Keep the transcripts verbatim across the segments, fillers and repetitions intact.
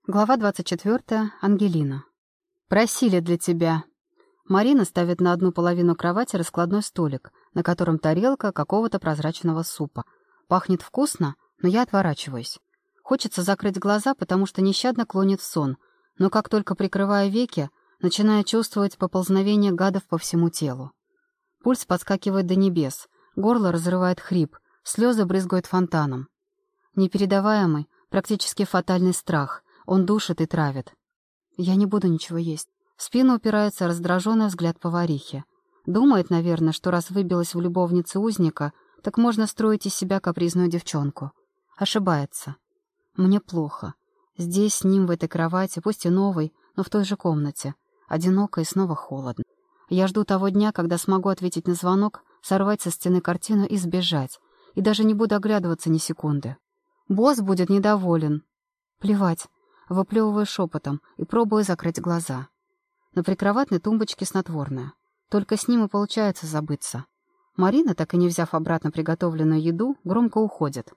Глава двадцать четвёртая. Ангелина. «Просили для тебя». Марина ставит на одну половину кровати раскладной столик, на котором тарелка какого-то прозрачного супа. Пахнет вкусно, но я отворачиваюсь. Хочется закрыть глаза, потому что нещадно клонит в сон, но как только прикрываю веки, начинаю чувствовать поползновение гадов по всему телу. Пульс подскакивает до небес, горло разрывает хрип, слезы брызгают фонтаном. Непередаваемый, практически фатальный страх. Он душит и травит. Я не буду ничего есть. В спину упирается раздраженный взгляд поварихи. Думает, наверное, что раз выбилась в любовнице узника, так можно строить из себя капризную девчонку. Ошибается. Мне плохо. Здесь, с ним, в этой кровати, пусть и новой, но в той же комнате. Одиноко и снова холодно. Я жду того дня, когда смогу ответить на звонок, сорвать со стены картину и сбежать. И даже не буду оглядываться ни секунды. Босс будет недоволен. Плевать. Выплевываю шепотом и пробую закрыть глаза. На прикроватной тумбочке снотворное. Только с ним и получается забыться. Марина, так и не взяв обратно приготовленную еду, громко уходит.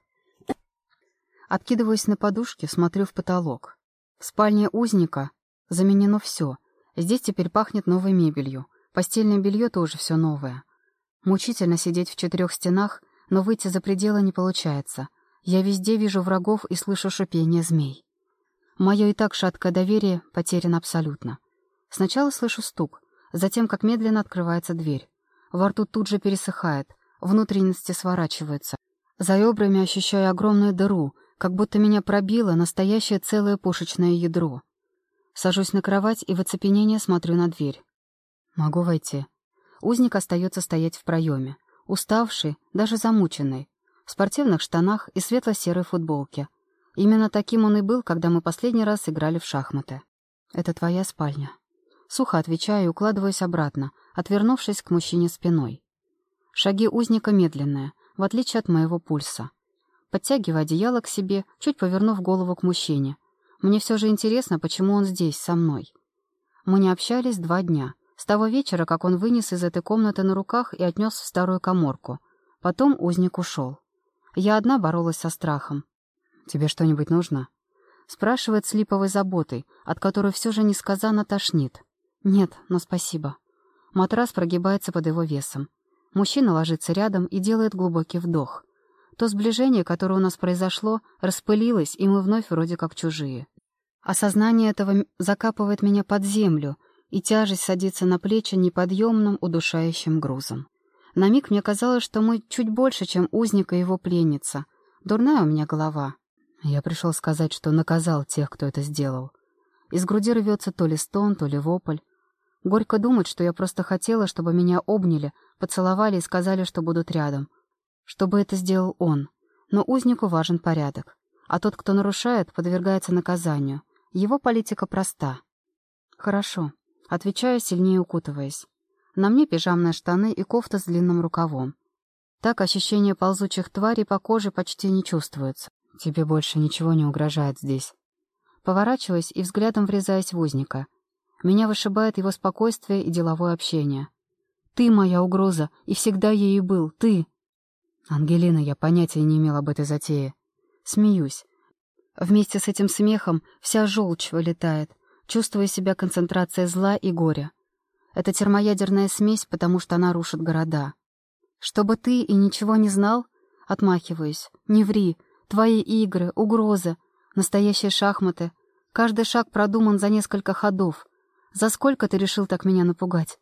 Откидываюсь на подушке, смотрю в потолок. В спальне узника заменено все. Здесь теперь пахнет новой мебелью. Постельное белье тоже все новое. Мучительно сидеть в четырех стенах, но выйти за пределы не получается. Я везде вижу врагов и слышу шипение змей. Мое и так шаткое доверие потеряно абсолютно. Сначала слышу стук, затем как медленно открывается дверь. Во рту тут же пересыхает, внутренности сворачиваются. За ребрами ощущаю огромную дыру, как будто меня пробило настоящее целое пушечное ядро. Сажусь на кровать и в оцепенении смотрю на дверь. Могу войти. Узник остается стоять в проеме, уставший, даже замученный, в спортивных штанах и светло-серой футболке. Именно таким он и был, когда мы последний раз играли в шахматы. «Это твоя спальня». Сухо отвечаю и укладываюсь обратно, отвернувшись к мужчине спиной. Шаги узника медленные, в отличие от моего пульса. Подтягиваю одеяло к себе, чуть повернув голову к мужчине. Мне все же интересно, почему он здесь, со мной. Мы не общались два дня, с того вечера, как он вынес из этой комнаты на руках и отнес в старую каморку. Потом узник ушел. Я одна боролась со страхом. «Тебе что-нибудь нужно?» Спрашивает с липовой заботой, от которой все же несказанно тошнит. «Нет, но спасибо». Матрас прогибается под его весом. Мужчина ложится рядом и делает глубокий вдох. То сближение, которое у нас произошло, распылилось, и мы вновь вроде как чужие. Осознание этого закапывает меня под землю, и тяжесть садится на плечи неподъемным, удушающим грузом. На миг мне казалось, что мы чуть больше, чем узник и его пленница. Дурная у меня голова. Я пришел сказать, что наказал тех, кто это сделал. Из груди рвется то ли стон, то ли вопль. Горько думать, что я просто хотела, чтобы меня обняли, поцеловали и сказали, что будут рядом. Чтобы это сделал он. Но узнику важен порядок. А тот, кто нарушает, подвергается наказанию. Его политика проста. Хорошо. Отвечаю, сильнее укутываясь. На мне пижамные штаны и кофта с длинным рукавом. Так ощущение ползучих тварей по коже почти не чувствуется. Тебе больше ничего не угрожает здесь. Поворачиваясь и взглядом врезаясь в узника. Меня вышибает его спокойствие и деловое общение. Ты моя угроза, и всегда ею был, ты. Ангелина, я понятия не имел об этой затее. Смеюсь. Вместе с этим смехом вся желчь вылетает, чувствуя себя концентрацией зла и горя. Это термоядерная смесь, потому что она рушит города. Чтобы ты и ничего не знал? Отмахиваюсь. Не ври. Твои игры, угрозы, настоящие шахматы. Каждый шаг продуман за несколько ходов. За сколько ты решил так меня напугать?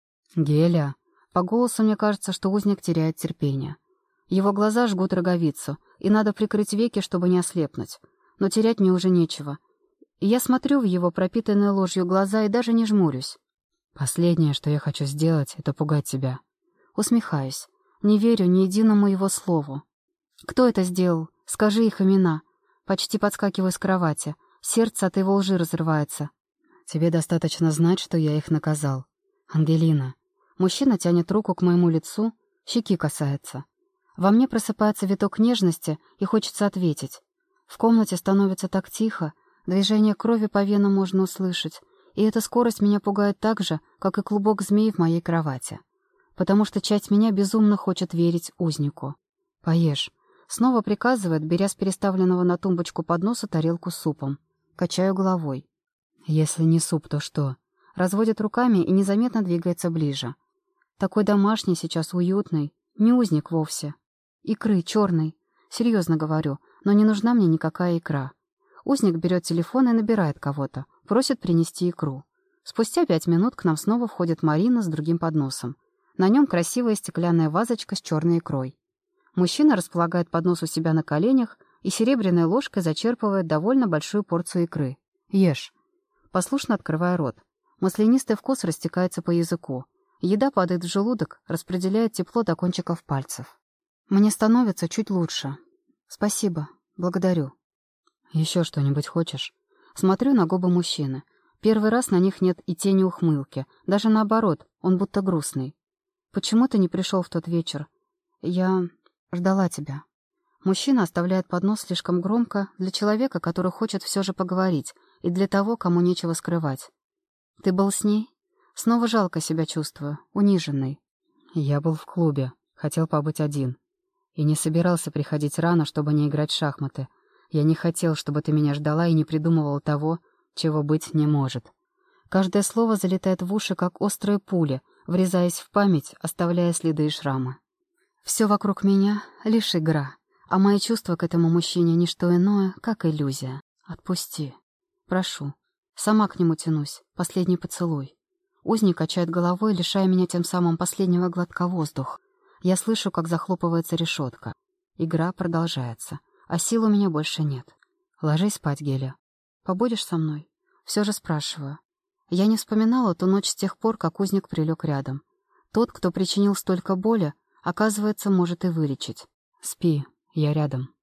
Геля. По голосу мне кажется, что узник теряет терпение. Его глаза жгут роговицу, и надо прикрыть веки, чтобы не ослепнуть. Но терять мне уже нечего. И я смотрю в его пропитанные ложью глаза и даже не жмурюсь. Последнее, что я хочу сделать, это пугать тебя. Усмехаюсь. Не верю ни единому его слову. Кто это сделал? Скажи их имена. Почти подскакиваю с кровати. Сердце от его лжи разрывается. Тебе достаточно знать, что я их наказал. Ангелина. Мужчина тянет руку к моему лицу, щеки касается. Во мне просыпается виток нежности, и хочется ответить. В комнате становится так тихо, движение крови по венам можно услышать, и эта скорость меня пугает так же, как и клубок змей в моей кровати. Потому что часть меня безумно хочет верить узнику. «Поешь». Снова приказывает, беря с переставленного на тумбочку подноса тарелку с супом. Качаю головой. Если не суп, то что? Разводит руками и незаметно двигается ближе. Такой домашний сейчас, уютный. Не узник вовсе. Икры черный. Серьезно говорю, но не нужна мне никакая икра. Узник берет телефон и набирает кого-то. Просит принести икру. Спустя пять минут к нам снова входит Марина с другим подносом. На нем красивая стеклянная вазочка с черной икрой. Мужчина располагает поднос у себя на коленях и серебряной ложкой зачерпывает довольно большую порцию икры. «Ешь». Послушно открывая рот. Маслянистый вкус растекается по языку. Еда падает в желудок, распределяет тепло до кончиков пальцев. Мне становится чуть лучше. Спасибо. Благодарю. Еще что-нибудь хочешь? Смотрю на губы мужчины. Первый раз на них нет и тени ухмылки. Даже наоборот, он будто грустный. Почему ты не пришел в тот вечер? Я ждала тебя. Мужчина оставляет поднос слишком громко для человека, который хочет все же поговорить, и для того, кому нечего скрывать. Ты был с ней? Снова жалко себя чувствую, униженный. Я был в клубе, хотел побыть один. И не собирался приходить рано, чтобы не играть в шахматы. Я не хотел, чтобы ты меня ждала и не придумывала того, чего быть не может. Каждое слово залетает в уши, как острые пули, врезаясь в память, оставляя следы и шрамы. Все вокруг меня — лишь игра, а мои чувства к этому мужчине — ничто иное, как иллюзия. Отпусти. Прошу. Сама к нему тянусь. Последний поцелуй. Узник качает головой, лишая меня тем самым последнего глотка воздуха. Я слышу, как захлопывается решетка. Игра продолжается, а сил у меня больше нет. Ложись спать, Геля. Побудешь со мной? Все же спрашиваю. Я не вспоминала ту ночь с тех пор, как узник прилег рядом. Тот, кто причинил столько боли, оказывается, может и вылечить. Спи, я рядом.